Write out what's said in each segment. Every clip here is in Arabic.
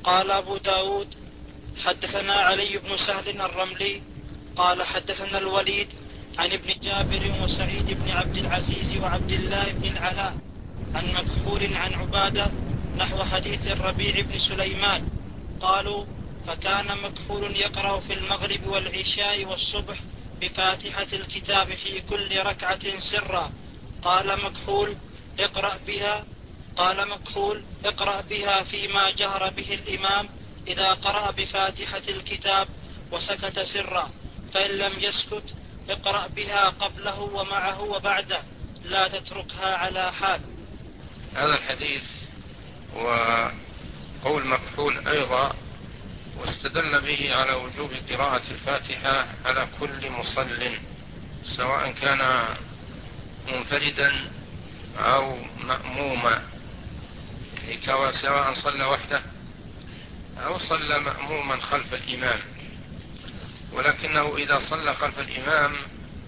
قال أبو داود حدثنا علي بن سهل الرملي قال حدثنا الوليد عن ابن جابر وسعيد بن عبد العزيز وعبد الله بن العلاء عن مكحول عن عبادة نحو حديث الربيع بن سليمان. قالوا فكان مكحول يقرأ في المغرب والعشاء والصبح بفاتحة الكتاب في كل ركعة سرا. قال مكحول اقرأ بها فيما جهر به الإمام إذا قرأ بفاتحة الكتاب وسكت سرا، فإن لم يسكت اقرأ بها قبله ومعه وبعده، لا تتركها على حال. هذا الحديث وقول مكحول أيضا، واستدل به على وجوب قراءة الفاتحة على كل مصل سواء كان منفردا أو مأموما، يعني سواء صلى وحده أو صلى مأموما خلف الإمام. ولكنه إذا صلى خلف الإمام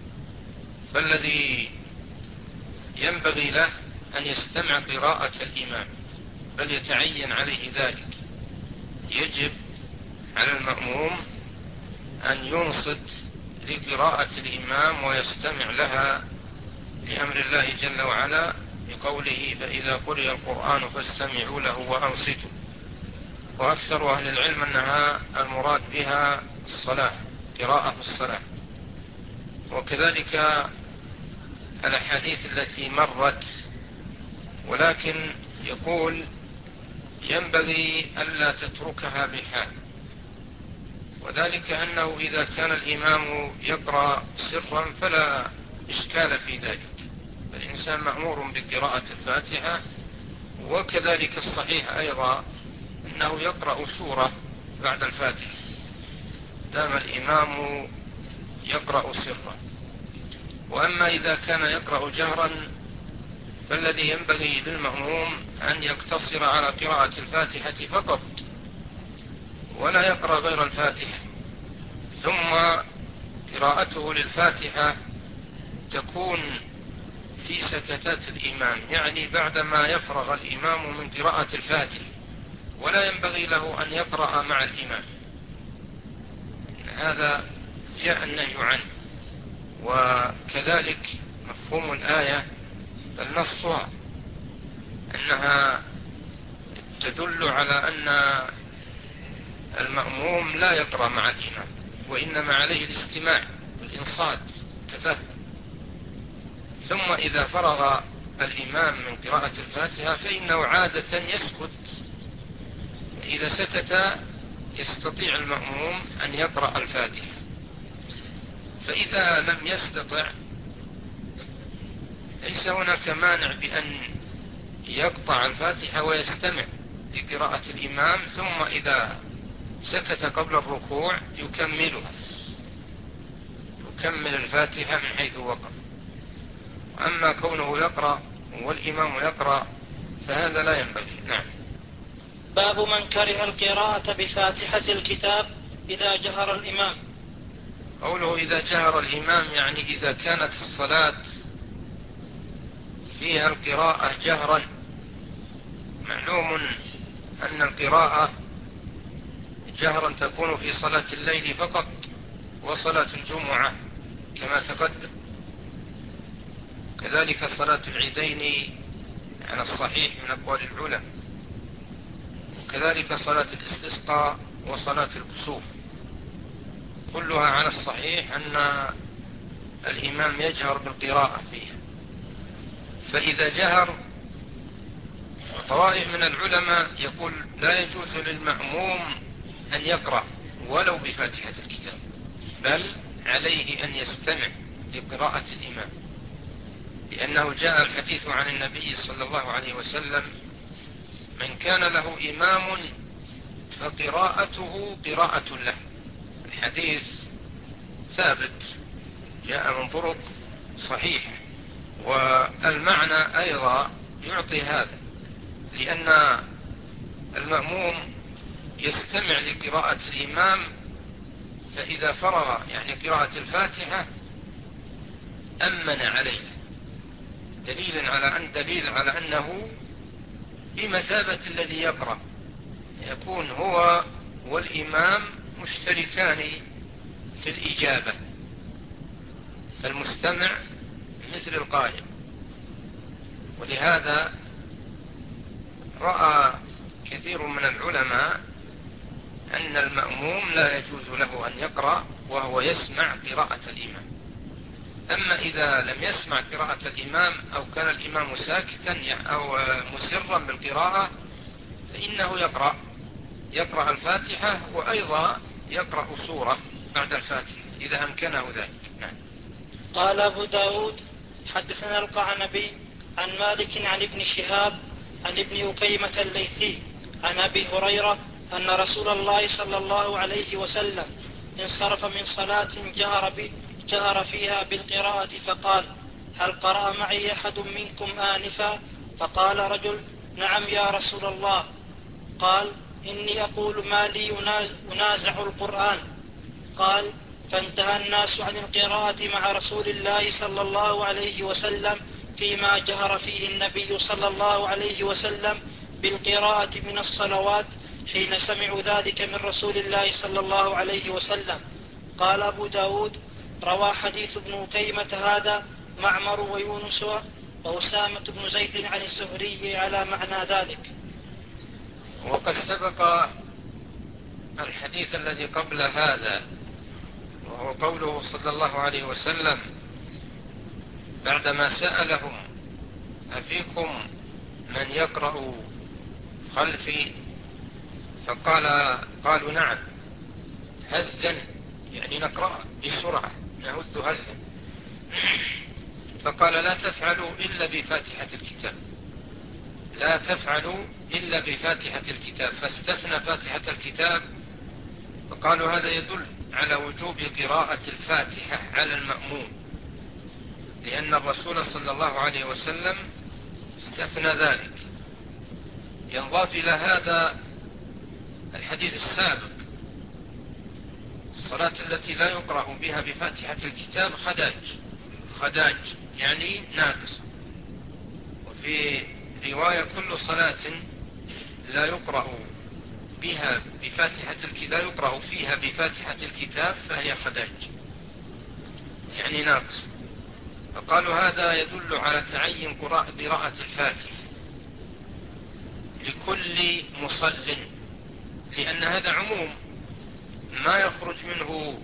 فالذي ينبغي له أن يستمع قراءة الإمام، بل يتعين عليه ذلك. يجب على المأموم أن ينصت لقراءة الإمام ويستمع لها لأمر الله جل وعلا بقوله فإذا قرئ القرآن فاستمعوا له وأنصتوا. وأكثر أهل العلم أنها المراد بها الصلاة، قراءة في الصلاة. وكذلك الأحاديث التي مرت، ولكن يقول ينبغي ألا تتركها بحال، وذلك أنه إذا كان الإمام يقرأ سرا فلا إشكال في ذلك، الإنسان مأمور بقراءة الفاتحة. وكذلك الصحيح أيضا أنه يقرأ سورة بعد الفاتحة دام الإمام يقرأ سرا. وأما إذا كان يقرأ جهرا فالذي ينبغي للمأموم أن يقتصر على قراءة الفاتحة فقط ولا يقرأ غير الفاتحة، ثم قراءته للفاتحة تكون في سكتات الإمام، يعني بعدما يفرغ الإمام من قراءة الفاتحة، ولا ينبغي له أن يقرأ مع الإمام. هذا جاء النهي عنه. وكذلك مفهوم الآية بل نصها أنها تدل على أن المأموم لا يقرأ مع الإمام، وإنما عليه الاستماع والإنصات والتفهم. ثم إذا فرغ الإمام من قراءة الفاتحة فإنه عادة يسكت، إذا سكت يستطيع المأموم أن يقرأ الفاتحة. فإذا لم يستطع ليس هناك مانع بأن يقطع الفاتحة ويستمع لقراءة الإمام، ثم إذا سكت قبل الركوع يكمل الفاتحة من حيث وقف. أما كونه يقرأ والإمام يقرأ فهذا لا ينبغي. نعم. باب من كره القراءة بفاتحة الكتاب إذا جهر الإمام. قوله إذا جهر الإمام يعني إذا كانت الصلاة فيها القراءة جهرا. معلوم أن القراءة جهرا تكون في صلاة الليل فقط وصلاة الجمعة كما تقدم، كذلك صلاة العيدين على الصحيح من أقوال العلماء، وكذلك صلاة الاستسقاء وصلاة الكسوف، كلها على الصحيح أن الإمام يجهر بالقراءة فيها. فإذا جهر، طوائف من العلماء يقول لا يجوز للمأموم أن يقرأ ولو بفاتحة الكتاب، بل عليه أن يستمع لقراءة الإمام، لأنه جاء الحديث عن النبي صلى الله عليه وسلم من كان له إمام فقراءته قراءة له. الحديث ثابت جاء من طرق صحيحة، والمعنى أيضا يعطي هذا، لأن المأموم يستمع لقراءة الإمام، فإذا فرغ يعني قراءة الفاتحة أمن عليه، دليل على أنه بمثابة الذي يقرأ، يكون هو والإمام مشتركان في الإجابة، فالمستمع مثل القائم. ولهذا رأى كثير من العلماء أن المأموم لا يجوز له أن يقرأ وهو يسمع قراءة الإمام. أما إذا لم يسمع قراءة الإمام أو كان الإمام ساكتا أو مسرا بالقراءة فإنه يقرأ الفاتحة، وأيضا يقرأ سورة بعد الفاتحة إذا أمكنه ذلك. نعم. قال أبو داود حدثنا القعنبي عن مالك عن ابن شهاب عن ابن أكيمة الليثي عن أبي هريرة أن رسول الله صلى الله عليه وسلم انصرف من صلاة جهر فيها بالقراءة فقال: هل قرأ معي أحد منكم آنفا؟ فقال رجل: نعم يا رسول الله. قال: إني أقول ما لي أنازع القرآن. قال: فانتهى الناس عن القراءة مع رسول الله صلى الله عليه وسلم فيما جهر فيه النبي صلى الله عليه وسلم بالقراءة من الصلوات حين سمعوا ذلك من رسول الله صلى الله عليه وسلم. قال أبو داود: روى حديث ابن أكيمة هذا معمر ويونس وأسامة بن زيد عن الزهري على معنى ذلك. وقد سبق الحديث الذي قبل هذا، وهو قوله صلى الله عليه وسلم بعدما سألهم: أفيكم من يقرأ خلفي؟ قالوا: نعم. هذا يعني نقرأ بسرعة، نهد هذا. فقال: لا تفعلوا إلا بفاتحة الكتاب، لا تفعلوا إلا بفاتحة الكتاب، فاستثنى فاتحة الكتاب. فقالوا: هذا يدل على وجوب قراءة الفاتحة على المأموم، لأن الرسول صلى الله عليه وسلم استثنى ذلك. ينضاف إلى هذا الحديث السابق: الصلاة التي لا يقرأ بها بفاتحة الكتاب خداج يعني ناقص. وفي رواية: كل صلاة لا يقرأ فيها بفاتحة الكتاب فهي خداج يعني ناقص. فقالوا: هذا يدل على تعين قراءة الفاتحة لكل مصل، لأن هذا عموم ما يخرج منه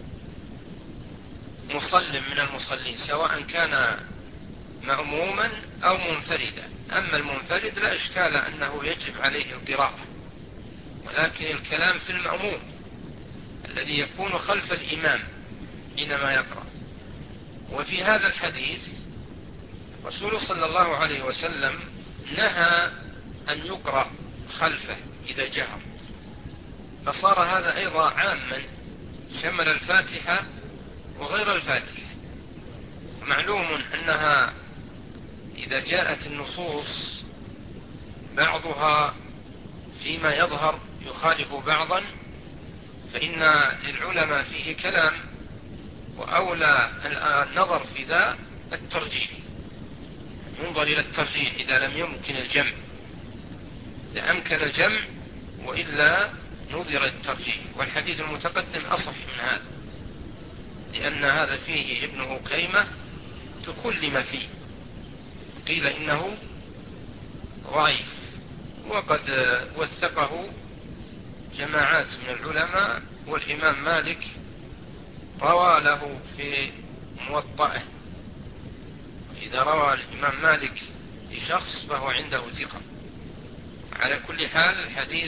مصل من المصلين، سواء كان مأموما أو منفردا. أما المنفرد لا إشكال أنه يجب عليه القراءة، ولكن الكلام في المأموم الذي يكون خلف الإمام حينما يقرأ. وفي هذا الحديث رسول صلى الله عليه وسلم نهى أن يقرأ خلفه إذا جهر، فصار هذا أيضا عاما شمل الفاتحة وغير الفاتحة. معلوم أنها إذا جاءت النصوص بعضها فيما يظهر يخالف بعضا فإن للعلماء فيه كلام، وأولى النظر في ذا الترجيح، ينظر إلى الترجيح إذا لم يمكن الجمع. إذا أمكن الجمع وإلا نظر الترجيح، والحديث المتقدم أصح من هذا، لأن هذا فيه ابن أكيمة تكلم فيه، قيل إنه ضعيف، وقد وثقه جماعات من العلماء، والإمام مالك روى له في موطئه. إذا روى الإمام مالك لشخص فهو عنده ثقة. على كل حال الحديث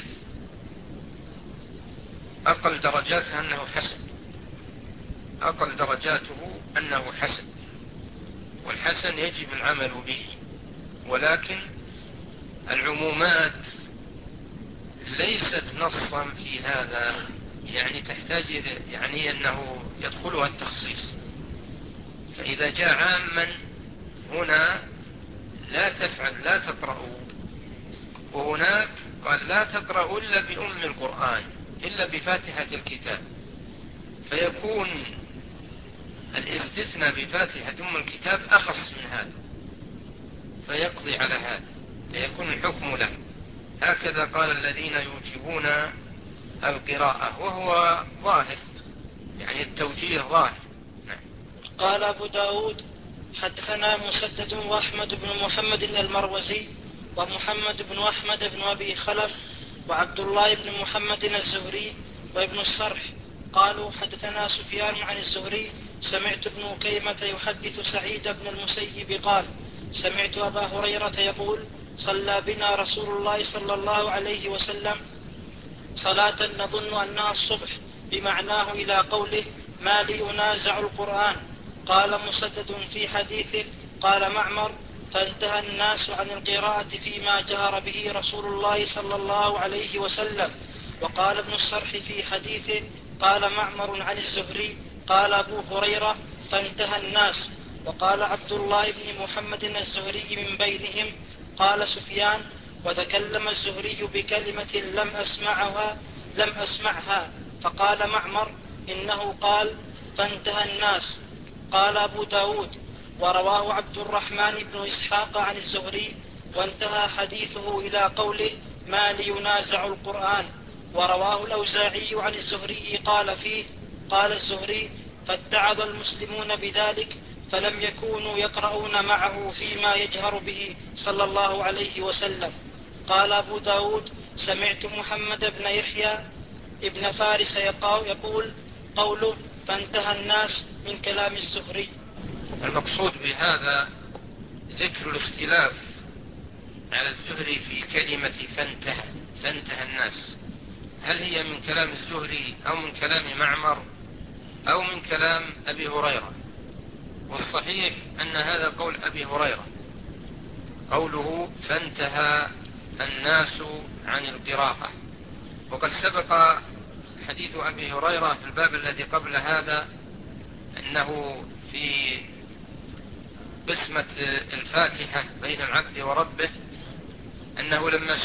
أقل درجاته أنه حسن، والحسن يجب العمل به. ولكن العمومات ليست نصا في هذا، يعني تحتاج يعني أنه يدخلها التخصيص. فإذا جاء عاما هنا لا تفعل لا تقرأوا، وهناك قال لا تقرأوا إلا بأم القرآن إلا بفاتحة الكتاب، فيكون الاستثناء بفاتحة أم الكتاب أخص من هذا، فيقضي على هذا، فيكون الحكم له. هكذا قال الذين يوجبون القراءة، وهو ظاهر، يعني التوجيه ظاهر. نعم. قال أبو داود حدثنا مسدد وأحمد بن محمد المروزي ومحمد بن أحمد بن أبي خلف وعبد الله بن محمد الزهري وابن الصرح قالوا حدثنا سفيان عن الزهري سمعت ابن كيمة يحدث سعيد بن المسيب قال سمعت أبا هريرة يقول صلى بنا رسول الله صلى الله عليه وسلم صلاة نظن أنها الصبح بمعناه إلى قوله ما لي أنازع القرآن. قال مسدد في حديثه قال معمر فانتهى الناس عن القراءة فيما جهر به رسول الله صلى الله عليه وسلم. وقال ابن الصرح في حديثه قال معمر عن الزهري قال أبو هريرة فانتهى الناس. وقال عبد الله بن محمد الزهري من بينهم قال سفيان وتكلم الزهري بكلمة لم أسمعها فقال معمر إنه قال فانتهى الناس. قال أبو داود ورواه عبد الرحمن بن إسحاق عن الزهري وانتهى حديثه إلى قوله ما لينازع القرآن. ورواه الأوزاعي عن الزهري قال فيه قال الزهري فاتعظ المسلمون بذلك فلم يكونوا يقرؤون معه فيما يجهر به صلى الله عليه وسلم. قال أبو داود سمعت محمد بن يحيى ابن فارس يقول قوله فانتهى الناس من كلام الزهري. المقصود بهذا ذكر الاختلاف على الزهري في كلمة فانتهى الناس، هل هي من كلام الزهري أو من كلام معمر أو من كلام أبي هريرة؟ والصحيح أن هذا قول أبي هريرة، قوله فانتهى الناس عن القراءة. وقد سبق حديث أبي هريرة في الباب الذي قبل هذا أنه في قسمة الفاتحة بين العبد وربه أنه لما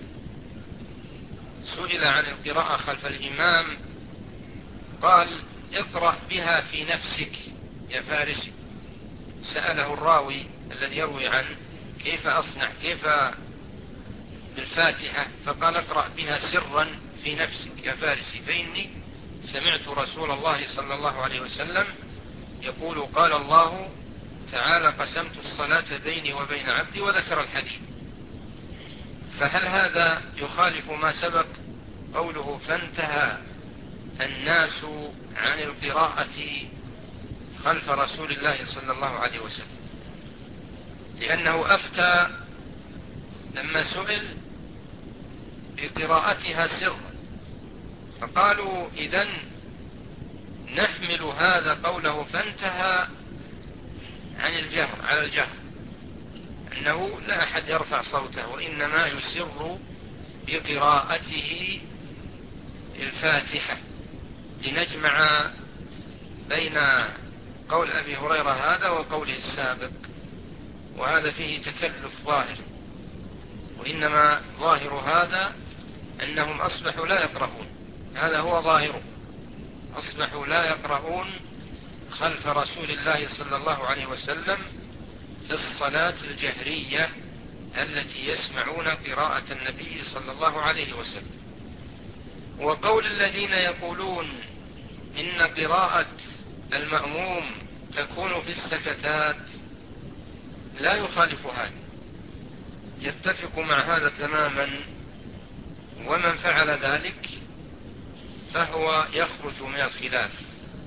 سئل عن القراءة خلف الإمام قال اقرأ بها في نفسك يا فارسي. سأله الراوي الذي يروي عنه كيف أصنع كيف بالفاتحة، فقال اقرأ بها سرا في نفسك يا فارسي فإني سمعت رسول الله صلى الله عليه وسلم يقول قال الله تعالى قسمت الصلاة بيني وبين عبدي وذكر الحديث. فهل هذا يخالف ما سبق قوله فانتهى الناس عن القراءة خلف رسول الله صلى الله عليه وسلم؟ لأنه أفتى لما سئل بقراءتها سرا، فقالوا إذن نحمل هذا قوله فانتهى عن الجهر على الجهر، أنه لا أحد يرفع صوته وإنما يسر بقراءته الفاتحة، لنجمع بين قول أبي هريرة هذا وقوله السابق، وهذا فيه تكلف ظاهر. وإنما ظاهر هذا أنهم أصبحوا لا يقرؤون، هذا هو ظاهره، أصبحوا لا يقرؤون خلف رسول الله صلى الله عليه وسلم في الصلاة الجهرية التي يسمعون قراءة النبي صلى الله عليه وسلم. وقول الذين يقولون إن قراءة المأموم تكون في السكتات لا يخالف هذا، يتفق مع هذا تماما، ومن فعل ذلك فهو يخرج من الخلاف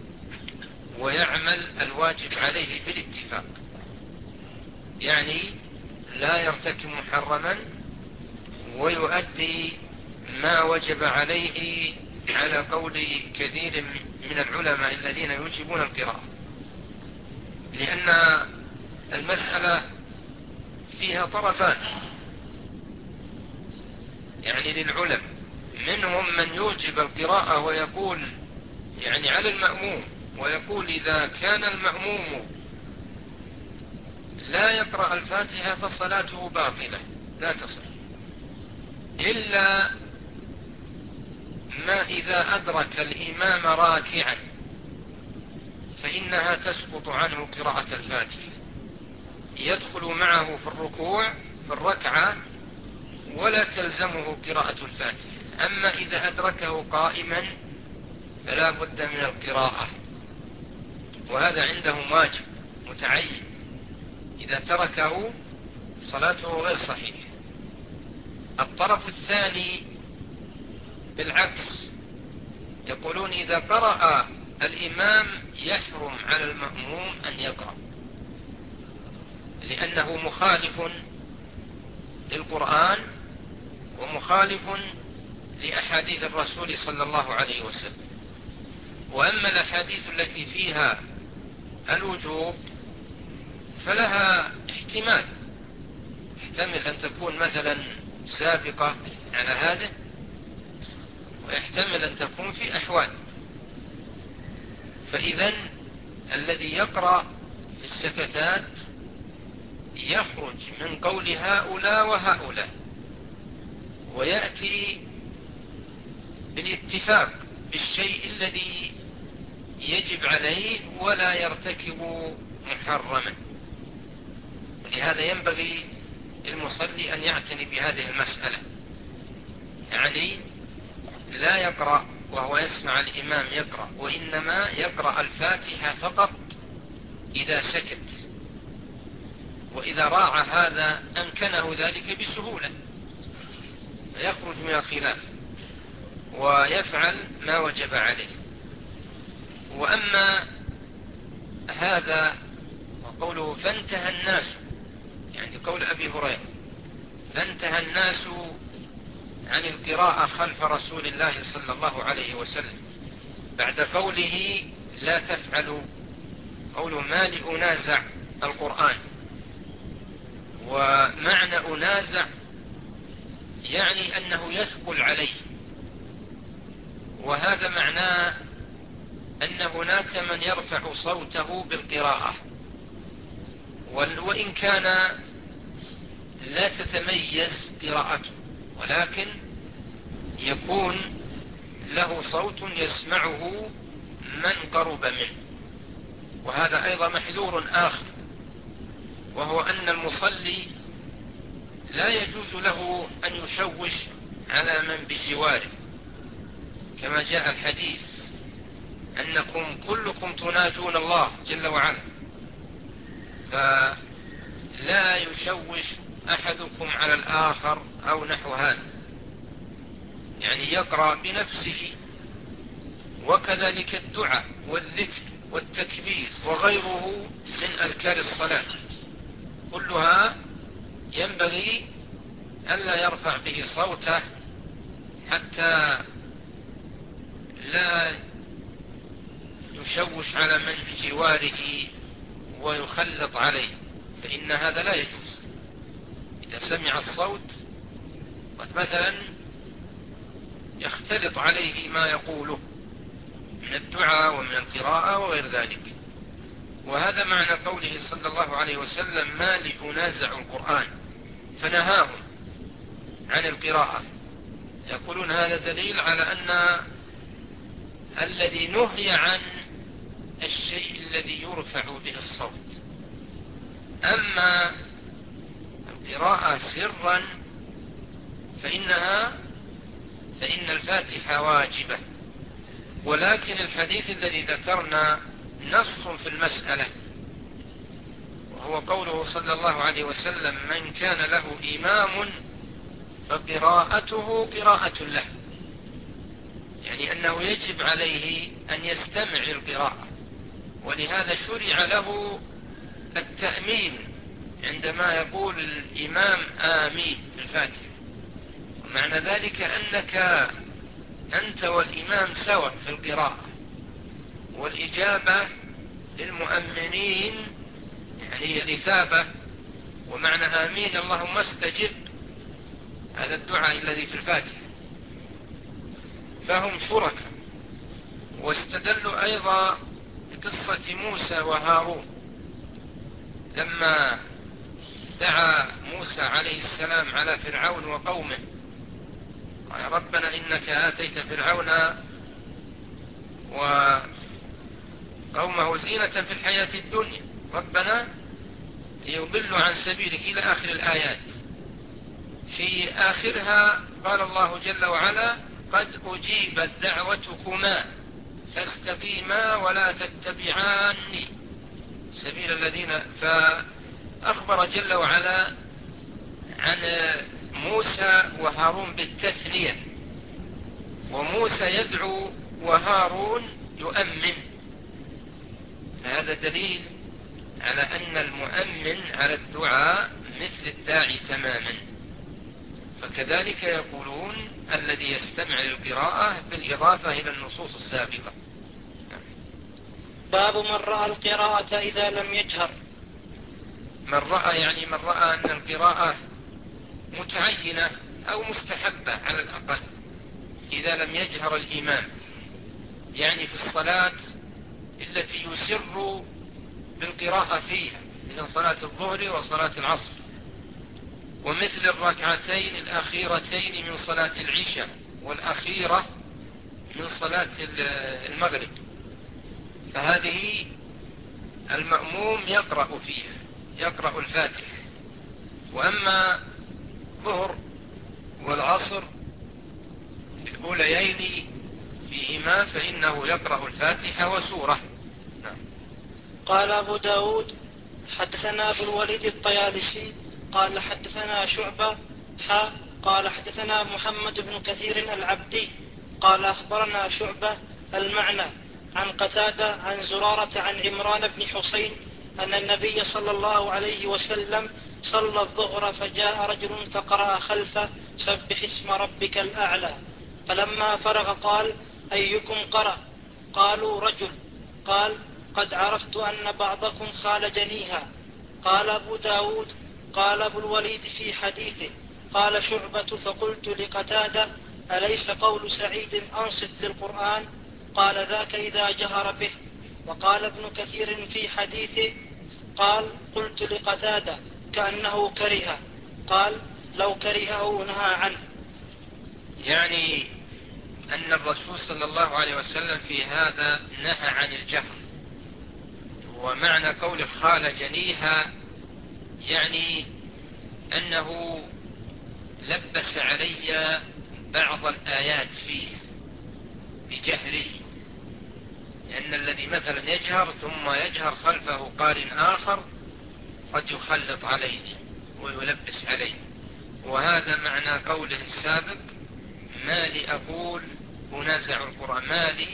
ويعمل الواجب عليه بالاتفاق، يعني لا يرتكب محرما ويؤدي ما وجب عليه على قول كثير من العلماء الذين يوجبون القراءة، لأن المسألة فيها طرفان يعني للعلماء، منهم من يوجب القراءة ويقول يعني على المأموم، ويقول إذا كان المأموم لا يقرأ الفاتحة فصلاته باطلة لا تصح، إلا ما إذا أدرك الإمام راكعا فإنها تسقط عنه قراءة الفاتحة، يدخل معه في الركوع في الركعة ولا تلزمه قراءة الفاتحة. أما إذا أدركه قائما فلا بد من القراءة، وهذا عندهم واجب متعين، إذا تركه صلاته غير صحيحة. الطرف الثاني بالعكس، يقولون إذا قرأ الإمام يحرم على المأموم أن يقرأ، لأنه مخالف للقرآن ومخالف لأحاديث الرسول صلى الله عليه وسلم. وأما الأحاديث التي فيها الوجوب فلها احتمال أن تكون مثلا سابقة على هذا، ويحتمل أن تكون في أحوال. فإذا الذي يقرأ في السكتات يخرج من قول هؤلاء وهؤلاء، ويأتي بالاتفاق بالشيء الذي يجب عليه ولا يرتكب محرما. ولهذا ينبغي المصلي أن يعتني بهذه المسألة، يعني لا يقرأ وهو يسمع الإمام يقرأ، وإنما يقرأ الفاتحة فقط إذا سكت. وإذا راعى هذا أمكنه ذلك بسهولة، فيخرج من الخلاف ويفعل ما وجب عليه. وأما هذا وقوله فانتهى الناس، يعني قول أبي هريرة فانتهى الناس عن القراءة خلف رسول الله صلى الله عليه وسلم، بعد قوله لا تفعلوا، قوله ما لأنازع القرآن. ومعنى أنازع يعني أنه يثقل عليه، وهذا معناه أن هناك من يرفع صوته بالقراءة، وإن كان لا تتميز قراءته، ولكن يكون له صوت يسمعه من قرب منه. وهذا أيضا محذور آخر، وهو أن المصلي لا يجوز له أن يشوش على من بجواره، كما جاء الحديث أنكم كلكم تناجون الله جل وعلا، فلا يشوش أحدكم على الآخر أو نحو هذا، يعني يقرأ بنفسه. وكذلك الدعاء والذكر والتكبير وغيره من أذكار الصلاة كلها ينبغي ألا يرفع به صوته حتى لا يشوش على من بجواره ويخلط عليه، فإن هذا لا يجوز. إذا سمع الصوت قد مثلا يختلط عليه ما يقوله من الدعاء ومن القراءة وغير ذلك. وهذا معنى قوله صلى الله عليه وسلم ما لأنازع القرآن، فنهاهم عن القراءة. يقولون هذا دليل على أن الذي نهي عن الشيء الذي يرفع به الصوت. أما القراءة سرا فإن الفاتحة واجبة، ولكن الحديث الذي ذكرنا نص في المسألة، وهو قوله صلى الله عليه وسلم من كان له إمام فقراءته قراءة له، يعني أنه يجب عليه أن يستمع للقراءة. ولهذا شرع له التأمين عندما يقول الإمام آمين في الفاتحة، ومعنى ذلك أنك أنت والإمام سواء في القراءة. والإجابة للمؤمنين يعني الإثابة، ومعنى آمين اللهم استجب، هذا الدعاء الذي في الفاتحة. فهم شركاء. واستدلوا أيضا بقصة موسى وهارون لما دعا موسى عليه السلام على فرعون وقومه قال ربنا إنك آتيت فرعون وقومه زينة في الحياة الدنيا ربنا ليضلوا عن سبيلك إلى آخر الآيات. في آخرها قال الله جل وعلا: قد أجيبت دعوتكما فاستقيما ولا تتبعاني سبيل الذين. فأخبر جل وعلا عن موسى وهارون بالتثنية، وموسى يدعو وهارون يؤمن. هذا دليل على أن المؤمن على الدعاء مثل الداعي تماما. فكذلك يقولون الذي يستمع للقراءة بالإضافة إلى النصوص السابقة. باب من رأى القراءة إذا لم يجهر. من رأى يعني من رأى أن القراءة متعينة أو مستحبة على الأقل إذا لم يجهر الإمام، يعني في الصلاة التي يسر بالقراءة فيها، مثل صلاة الظهر وصلاة العصر، ومثل الركعتين الأخيرتين من صلاة العشاء والأخيرة من صلاة المغرب، فهذه المأموم يقرأ فيها، يقرأ الفاتحة. وأما الظهر والعصر الأوليين فيهما فإنه يقرأ الفاتحة وسورة. قال أبو داود حدثنا أبو الوليد الطيالسي قال حدثنا شعبة قال حدثنا محمد بن كثير العبدي قال أخبرنا شعبة المعنى عن قتادة عن زرارة عن عمران بن حسين أن النبي صلى الله عليه وسلم صلى الظهر فجاء رجل فقرأ خلفه سبح اسم ربك الأعلى، فلما فرغ قال: أيكم قرأ؟ قالوا: رجل. قال: قد عرفت أن بعضكم خالجنيها. قال أبو داود قال أبو الوليد في حديثه قال شعبة فقلت لقتادة: أليس قول سعيد أنصت للقرآن؟ قال: ذاك إذا جهر به. وقال ابن كثير في حديثه قال: قلت لقتادة كأنه كره. قال: لو كرهه نهى عنه. يعني أن الرسول صلى الله عليه وسلم في هذا نهى عن الجهر. ومعنى قول خالجنيها يعني أنه لبس علي بعض الآيات فيه بجهره، لأن الذي مثلا يجهر ثم يجهر خلفه قارئ آخر قد يخلط عليه ويلبس عليه. وهذا معنى قوله السابق: ما لي أقول أنازع القرآن، ما لي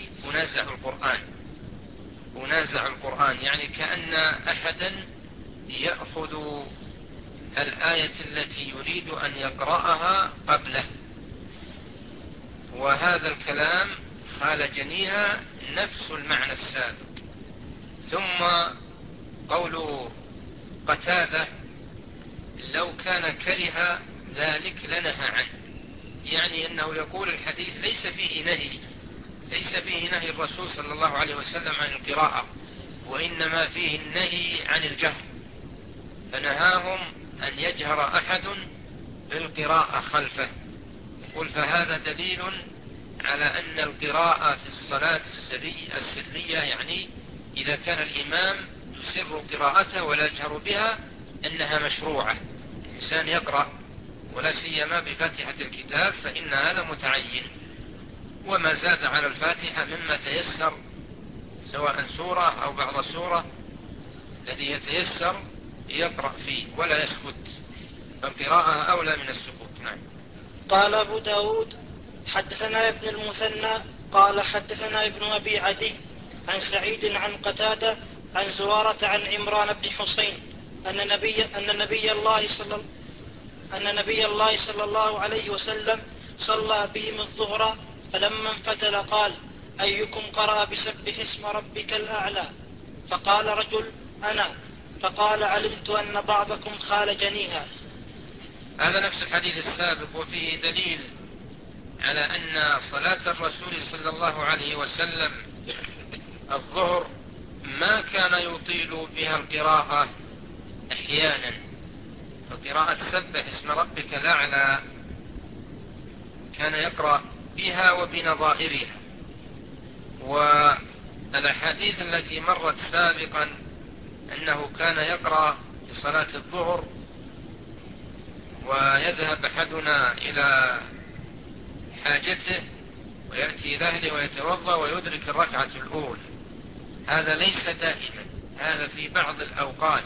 أنازع القرآن، يعني كأن أحدا يأخذ الآية التي يريد أن يقرأها قبله. وهذا الكلام خالجنيها نفس المعنى السابق. ثم قول قتادة: لو كان كره ذلك لنهى عنه، يعني أنه يقول الحديث ليس فيه نهي الرسول صلى الله عليه وسلم عن القراءة، وإنما فيه النهي عن الجهر، فنهاهم أن يجهر أحد بالقراءة خلفه. يقول: فهذا دليل على أن القراءة في الصلاة السرية، يعني إذا كان الإمام يسر قراءته ولا يجهر بها، أنها مشروعة. الإنسان يقرأ ولا سيما بفاتحة الكتاب فإن هذا متعين، وما زاد على الفاتحة مما تيسر، سواء سورة أو بعض سورة، الذي يتيسر يقرأ فيه ولا يسكت، فالقراءة أولى من السكوت. نعم. قال أبو داود حدثنا ابن المثنى قال حدثنا ابن أبي عدي عن سعيد عن قتادة عن زرارة عن عمران بن حسين أن نبي الله صلى الله عليه وسلم صلى بهم الظهر، فلما انفتل قال: أيكم قرأ بسبح اسم ربك الأعلى؟ فقال رجل: أنا. فقال: علمت أن بعضكم خالجنيها. هذا نفس الحديث السابق، وفيه دليل على أن صلاة الرسول صلى الله عليه وسلم الظهر ما كان يطيل بها القراءة أحيانا، فقراءة سبح اسم ربك الأعلى كان يقرأ بها وبنظائرها. والأحاديث التي مرت سابقا أنه كان يقرأ بصلاة الظهر ويذهب أحدنا إلى حاجته ويأتي إلى أهله ويتوضأ ويدرك الركعة الأولى. هذا ليس دائما، هذا في بعض الأوقات،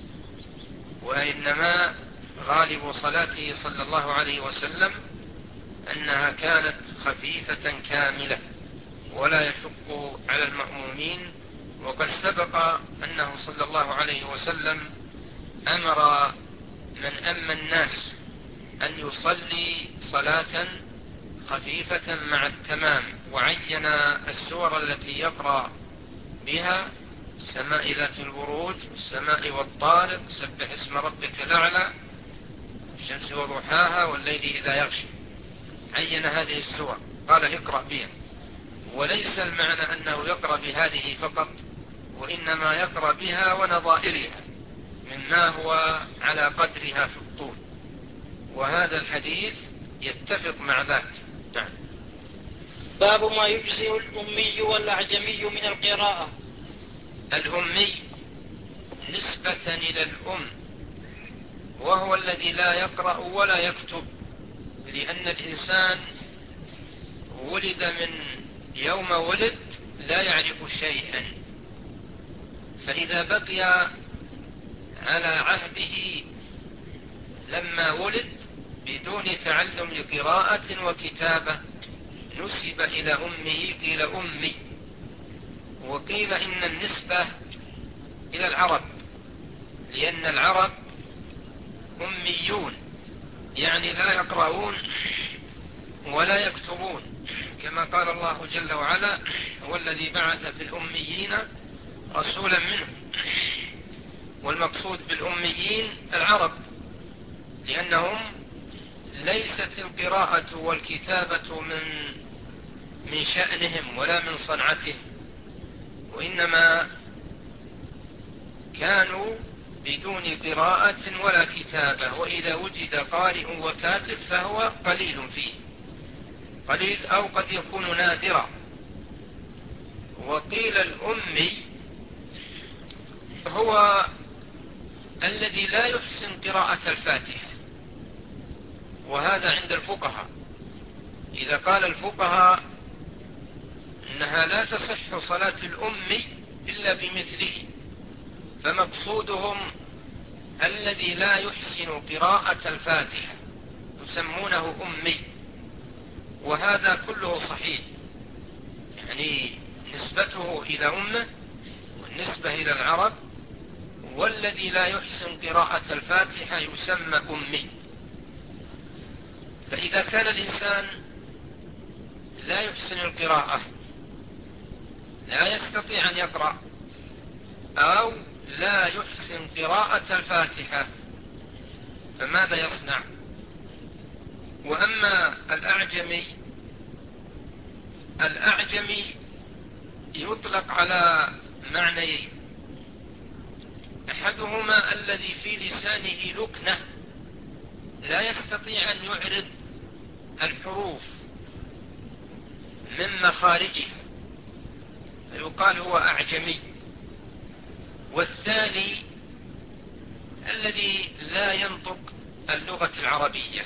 وإنما غالب صلاته صلى الله عليه وسلم أنها كانت خفيفة كاملة ولا يشق على المأمومين. وقد سبق أنه صلى الله عليه وسلم أمر من أما الناس أن يصلي صلاة خفيفة مع التمام، وعين السور التي يقرأ بها: السماء ذات البروج، السماء والطارق، سبح اسم ربك الأعلى، الشمس وضحاها، والليل إذا يغشى. عين هذه السور، قال اقرأ بها. وليس المعنى أنه يقرأ بهذه فقط، وإنما يقرأ بها ونظائرها مما هو على قدرها في الطول، وهذا الحديث يتفق مع ذاك. نعم. باب ما يجزئ الأمي والأعجمي من القراءة. الأمي نسبة إلى الأم، وهو الذي لا يقرأ ولا يكتب، لأن الإنسان ولد من يوم ولد لا يعرف شيئا، فإذا بقي على عهده لما ولد بدون تعلم قراءة وكتابة نسب إلى أمه، قيل أمي. وقيل إن النسبة إلى العرب، لأن العرب أميون، يعني لا يقرؤون ولا يكتبون، كما قال الله جل وعلا: هو الذي بعث في الأميين رسولا منهم. والمقصود بالأميين العرب، لأنهم ليست القراءة والكتابة من شأنهم ولا من صنعتهم، وإنما كانوا بدون قراءة ولا كتابة، وإذا وجد قارئ وكاتب فهو قليل فيه، قليل أو قد يكون نادرا. وقيل الأمي هو الذي لا يحسن قراءة الفاتحة، وهذا عند الفقهاء. إذا قال الفقهاء إنها لا تصح صلاة الأمي إلا بمثله، فمقصودهم الذي لا يحسن قراءة الفاتحة يسمونه أمي، وهذا كله صحيح، يعني نسبته إلى أمه والنسبة إلى العرب، والذي لا يحسن قراءة الفاتحة يسمى أمي. فإذا كان الإنسان لا يحسن القراءة، لا يستطيع أن يقرأ، أو لا يحسن قراءة الفاتحة، فماذا يصنع؟ وأما الأعجمي يطلق على معنيين: أحدهما الذي في لسانه لكنة لا يستطيع أن يعرب الحروف من مخارجها فيقال هو أعجمي. والثاني الذي لا ينطق اللغة العربية،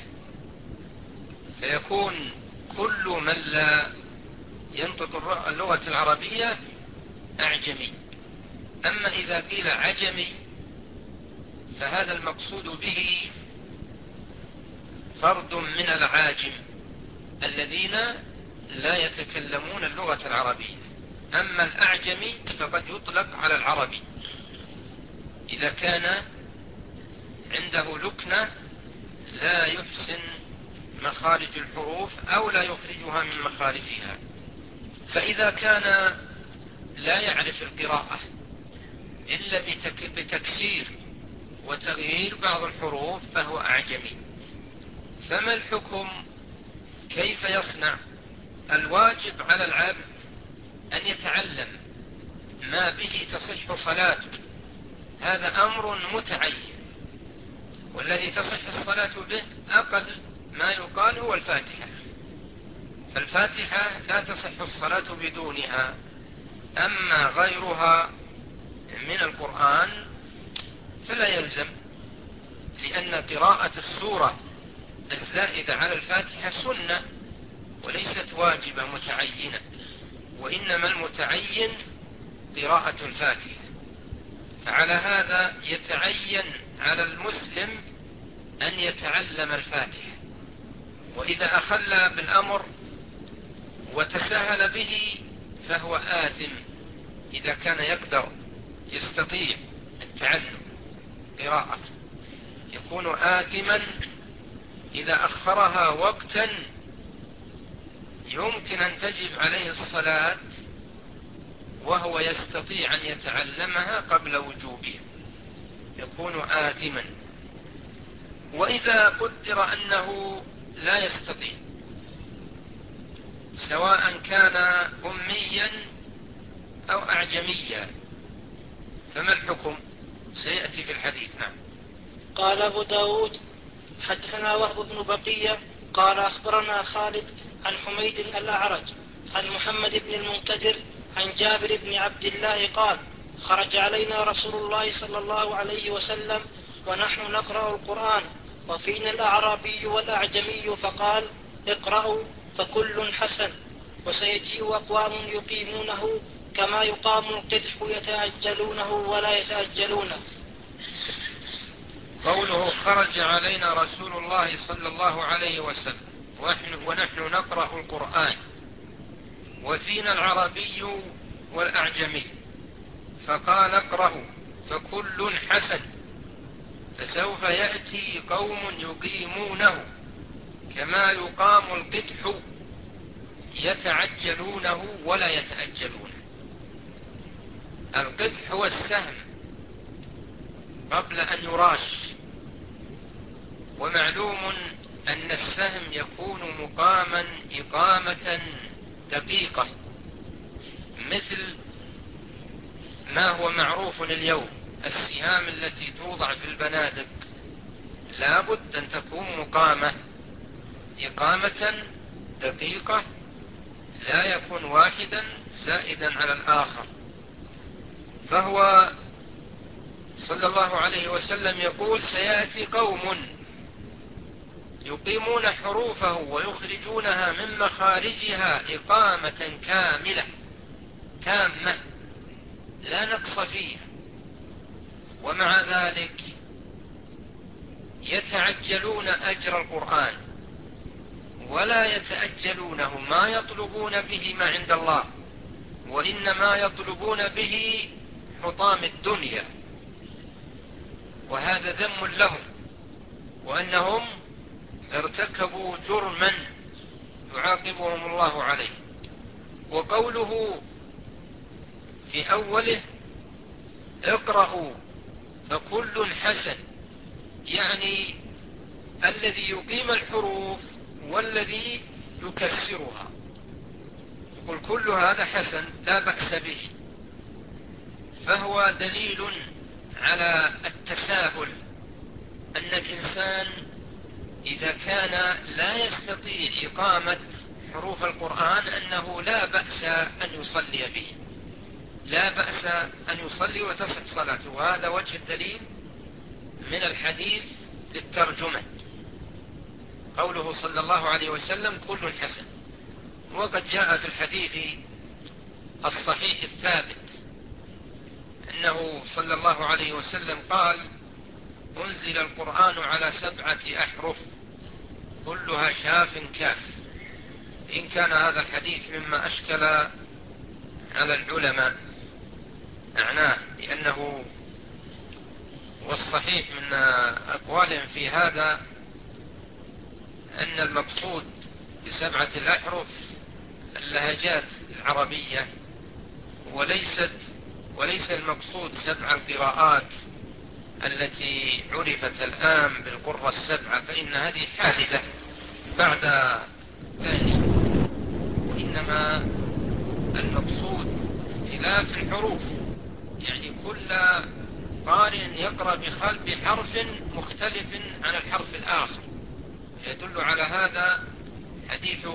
فيكون كل من لا ينطق اللغة العربية أعجمي. أما إذا قيل عجمي فهذا المقصود به فرد من العاجم الذين لا يتكلمون اللغة العربية. أما الأعجمي فقد يطلق على العربي إذا كان عنده لكنة لا يحسن مخارج الحروف أو لا يخرجها من مخارجها. فإذا كان لا يعرف القراءة إلا بتكسير وتغيير بعض الحروف فهو أعجمي. فما الحكم؟ كيف يصنع؟ الواجب على العبد أن يتعلم ما به تصح صلاته، هذا أمر متعين، والذي تصح الصلاة به أقل ما يقال هو الفاتحة، فالفاتحة لا تصح الصلاة بدونها. أما غيرها من القرآن فلا يلزم، لأن قراءة السورة الزائدة على الفاتحة سنة وليست واجبة متعينة، وإنما المتعين قراءة الفاتحة. فعلى هذا يتعين على المسلم أن يتعلم الفاتحة، وإذا أخل بالأمر وتساهل به فهو آثم. إذا كان يقدر يستطيع التعلم قراءة يكون آثما إذا أخرها وقتا يمكن أن تجب عليه الصلاة وهو يستطيع أن يتعلمها قبل وجوبها، يكون آثما. وإذا قدر أنه لا يستطيع، سواء كان أميا أو أعجميا، فما الحكم؟ سيأتي في الحديث. نعم. قال أبو داود حدثنا وهب بن بقية قال أخبرنا خالد عن حميد الأعرج عن محمد بن المنكدر عن جابر بن عبد الله قال خرج علينا رسول الله صلى الله عليه وسلم ونحن نقرأ القرآن وفينا الأعرابي والأعجمي فقال اقرأوا فكل حسن، وسيجيء أقوام يقيمونه كما يقام القدح يتأجلونه ولا يتأجلونه. قوله خرج علينا رسول الله صلى الله عليه وسلم ونحن نقرأ القرآن وفينا العربي والأعجمي فقال اقرأوا فكل حسن، فسوف يأتي قوم يقيمونه كما يقام القدح يتعجلونه ولا يتأجلونه. القدح هو السهم قبل أن يراش، ومعلوم أن السهم يكون مقاما إقامة دقيقة، مثل ما هو معروف اليوم السهام التي توضع في البنادق لا بد أن تكون مقامة إقامة دقيقة، لا يكون واحدا زائدا على الآخر. فهو صلى الله عليه وسلم يقول سيأتي قوم يقيمون حروفه ويخرجونها من مخارجها إقامة كاملة تامة لا نقص فيها، ومع ذلك يتعجلون أجر القرآن ولا يتأجلونه، ما يطلبون به ما عند الله، وإنما يطلبون به حطام الدنيا، وهذا ذم لهم وأنهم ارتكبوا جرما يعاقبهم الله عليه. وقوله في أوله اقرأوا فكل حسن، يعني الذي يقيم الحروف والذي يكسرها، يقول كل هذا حسن لا بأس به، فهو دليل على التساهل، أن الإنسان إذا كان لا يستطيع إقامة حروف القرآن أنه لا بأس أن يصلي به، لا بأس أن يصلي وتصح صلاته. وهذا وجه الدليل من الحديث للترجمة، قوله صلى الله عليه وسلم كل حسن. وقد جاء في الحديث الصحيح الثابت أنه صلى الله عليه وسلم قال أنزل القرآن على 7 أحرف كلها شاف كاف. إن كان هذا الحديث مما أشكل على العلماء معناه، لأنه والصحيح من أقوالهم في هذا أن المقصود ب7 الأحرف اللهجات العربية، وليس المقصود 7 القراءات التي عرفت الآن بالقرى 7، فإن هذه حادثة بعد ثاني، وإنما المقصود اختلاف الحروف، يعني كل قارئ يقرأ بحرف مختلف عن الحرف الآخر. يدل على هذا حديث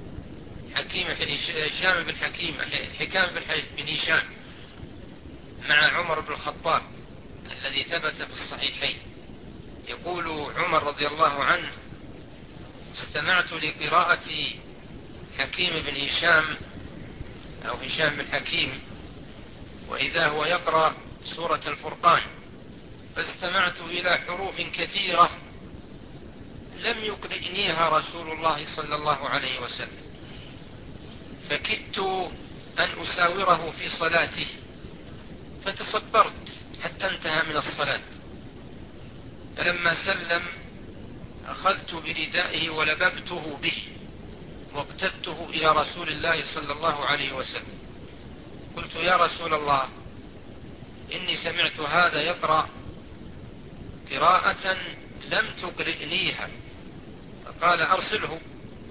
حكام بن هشام مع عمر بن الخطاب الذي ثبت في الصحيحين، يقول عمر رضي الله عنه: استمعت لقراءة حكيم بن هشام أو هشام بن حكيم، وإذا هو يقرأ سورة الفرقان، فاستمعت إلى حروف كثيرة لم يقرئنيها رسول الله صلى الله عليه وسلم، فكدت أن أساوره في صلاته، فتصبرت حتى انتهى من الصلاة، فلما سلم أخذت بردائه ولببته به واقتدته إلى رسول الله صلى الله عليه وسلم، قلت: يا رسول الله، إني سمعت هذا يقرأ قراءة لم تقرئنيها. فقال: أرسله.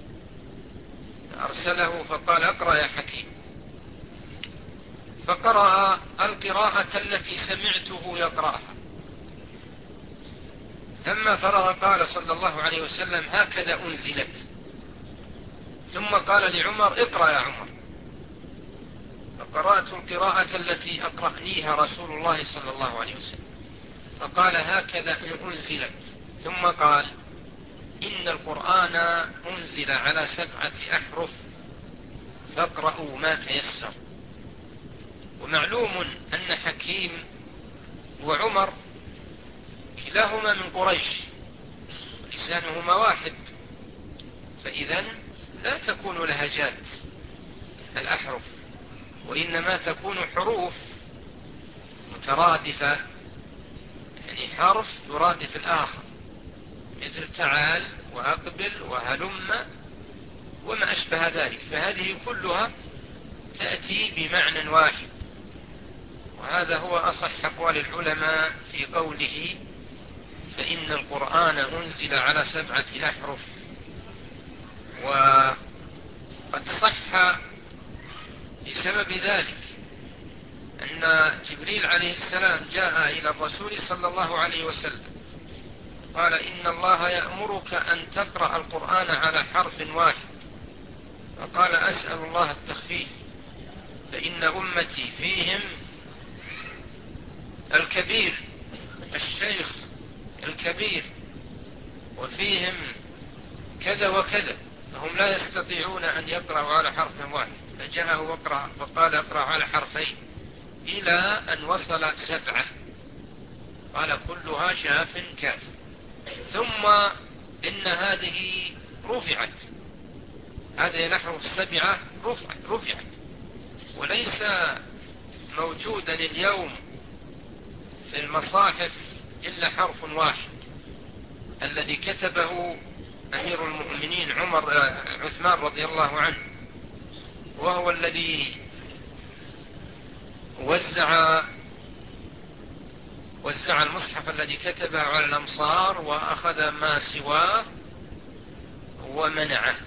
فأرسله فقال: اقرأ يا حكيم. فقرأ القراءة التي سمعته يقرأها، لما فرغ قال صلى الله عليه وسلم: هكذا أنزلت. ثم قال لعمر: اقرأ يا عمر. فقرأت القراءة التي أقرأنيها رسول الله صلى الله عليه وسلم، فقال: هكذا أنزلت. ثم قال: إن القرآن أنزل على 7 أحرف فاقرأوا ما تيسر. ومعلوم أن حكيم وعمر كلاهما من قريش، لسانهما واحد، فإذن لا تكون لهجات الأحرف، وإنما تكون حروف مترادفة، يعني حرف يرادف الآخر، مثل تعال وأقبل وهلم وما أشبه ذلك، فهذه كلها تأتي بمعنى واحد. وهذا هو أصح أقوال العلماء في قوله: فإن القرآن أنزل على 7 أحرف. وقد صح بسبب ذلك أن جبريل عليه السلام جاء إلى الرسول صلى الله عليه وسلم قال: إن الله يأمرك أن تقرأ القرآن على حرف واحد. فقال: أسأل الله التخفيف، فإن أمتي فيهم الكبير، الشيخ الكبير، وفيهم كذا وكذا، فهم لا يستطيعون أن يقرأوا على حرف واحد. فجاءه فقال: اقرأ على حرفين، إلى أن وصل 7، قال: كلها شاف كاف. ثم إن هذه رفعت، هذه الأحرف 7 رفعت، وليس موجودا اليوم في المصاحف إلا حرف واحد، الذي كتبه أمير المؤمنين عثمان رضي الله عنه، وهو الذي وزع المصحف الذي كتبه على الأمصار، وأخذ ما سواه ومنعه.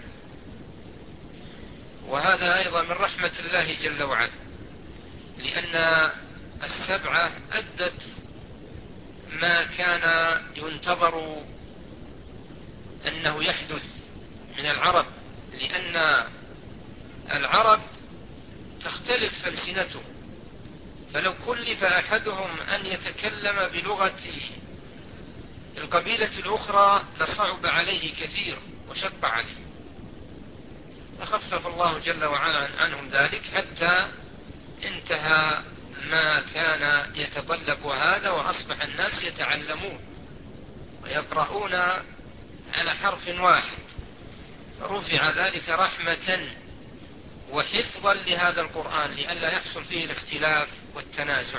وهذا أيضا من رحمة الله جل وعلا، لأن 7 أدت ما كان ينتظر أنه يحدث من العرب، لأن العرب تختلف ألسنتهم، فلو كلف أحدهم أن يتكلم بلغة القبيلة الأخرى لصعب عليه كثير وشق عليه، فخفف الله جل وعلا عنهم ذلك، حتى انتهى ما كان يتطلب هذا، وأصبح الناس يتعلمون ويقرؤون على حرف واحد، فرفع ذلك رحمة وحفظا لهذا القرآن لئلا يحصل فيه الاختلاف والتنازع.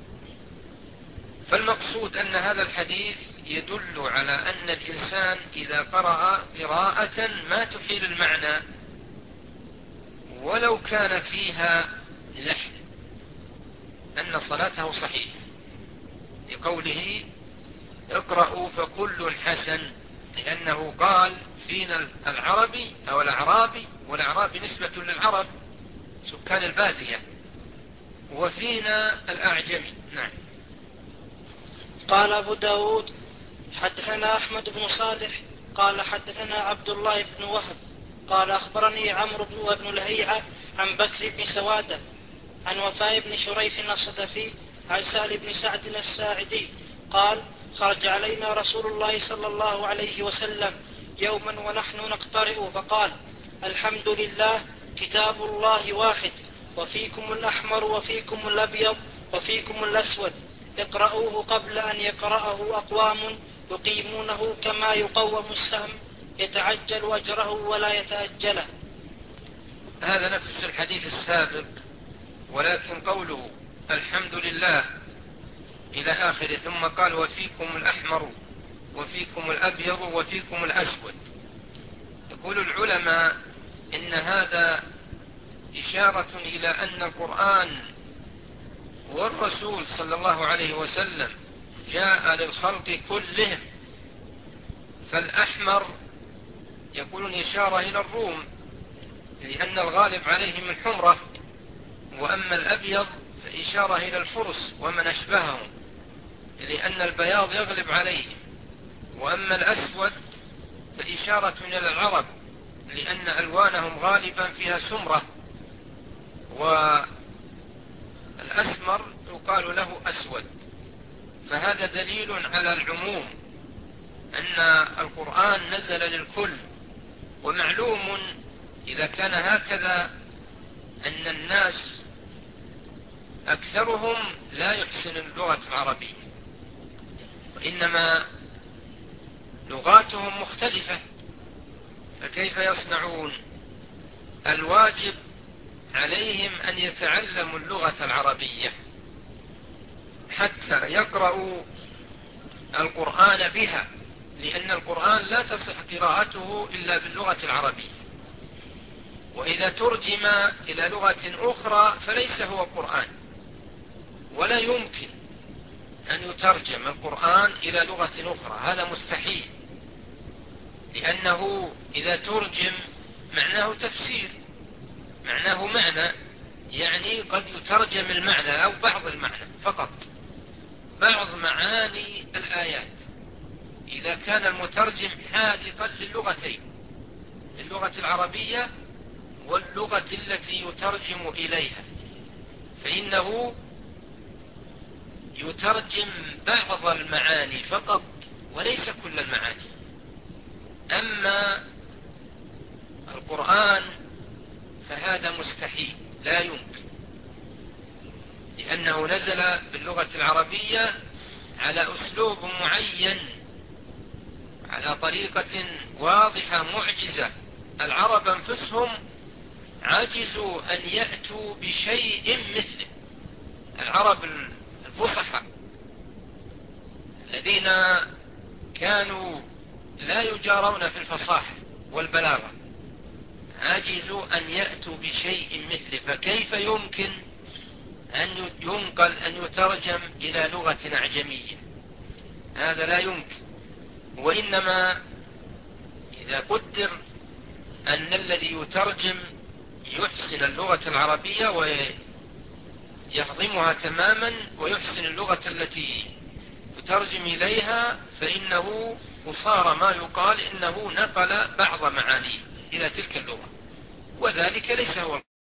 فالمقصود أن هذا الحديث يدل على أن الإنسان إذا قرأ قراءة ما تحيل المعنى ولو كان فيها لحن أن صلاته صحيحة، لقوله: اقرأوا فكل حسن، لأنه قال: فينا العربي أو الأعرابي، والأعرابي نسبة للعرب سكان البادية، وفينا الأعجمي. نعم. قال أبو داود: حدثنا أحمد بن صالح قال حدثنا عبد الله بن وهب قال أخبرني عمرو بن لهيعة عن بكر بن سوادة عن وفاء بن شريح الصدفي عن سهل بن سعد الساعدي قال: خرج علينا رسول الله صلى الله عليه وسلم يوما ونحن نقترئ فقال: الحمد لله، كتاب الله واحد، وفيكم الأحمر وفيكم الأبيض وفيكم الأسود، اقرأوه قبل أن يقرأه أقوام يقيمونه كما يقوم السهم، يتعجل أجره ولا يتأجله. هذا نفس الحديث السابق، ولكن قوله الحمد لله إلى آخره، ثم قال وفيكم الأحمر وفيكم الأبيض وفيكم الأسود. يقول العلماء إن هذا إشارة إلى أن القرآن والرسول صلى الله عليه وسلم جاء للخلق كلهم. فالأحمر يقولون إشارة إلى الروم لأن الغالب عليهم الحمرة، وأما الأبيض فإشارة إلى الفرس ومن أشبههم لأن البياض يغلب عليهم، وأما الأسود فإشارة إلى العرب لأن ألوانهم غالبا فيها سمرة، والأسمر يقال له أسود. فهذا دليل على العموم أن القرآن نزل للكل. ومعلوم إذا كان هكذا أن الناس أكثرهم لا يحسن اللغة العربية، وإنما لغاتهم مختلفة، فكيف يصنعون؟ الواجب عليهم أن يتعلموا اللغة العربية حتى يقرأوا القرآن بها، لأن القرآن لا تصح قراءته إلا باللغة العربية، وإذا ترجم إلى لغة أخرى فليس هو قرآن، ولا يمكن أن يترجم القرآن إلى لغة أخرى، هذا مستحيل، لأنه إذا ترجم معناه تفسير، معناه معنى، يعني قد يترجم المعنى أو بعض المعنى فقط، بعض معاني الآيات، إذا كان المترجم حاذقا للغتين، اللغة العربية واللغة التي يترجم إليها، فإنه يترجم بعض المعاني فقط وليس كل المعاني. أما القرآن فهذا مستحيل، لا يمكن، لأنه نزل باللغة العربية على أسلوب معين، على طريقة واضحة معجزة. العرب أنفسهم عجزوا أن يأتوا بشيء مثله، العرب الفصحى الذين كانوا لا يجارون في الفصاحة والبلاغة عجزوا أن يأتوا بشيء مثله، فكيف يمكن أن ينقل أن يترجم إلى لغة أعجمية؟ هذا لا يمكن. وإنما إذا قدر أن الذي يترجم يحسن اللغة العربية ويهضمها تماما ويحسن اللغة التي يترجم إليها، فإنه صار ما يقال إنه نقل بعض معانيه إلى تلك اللغة، وذلك ليس هو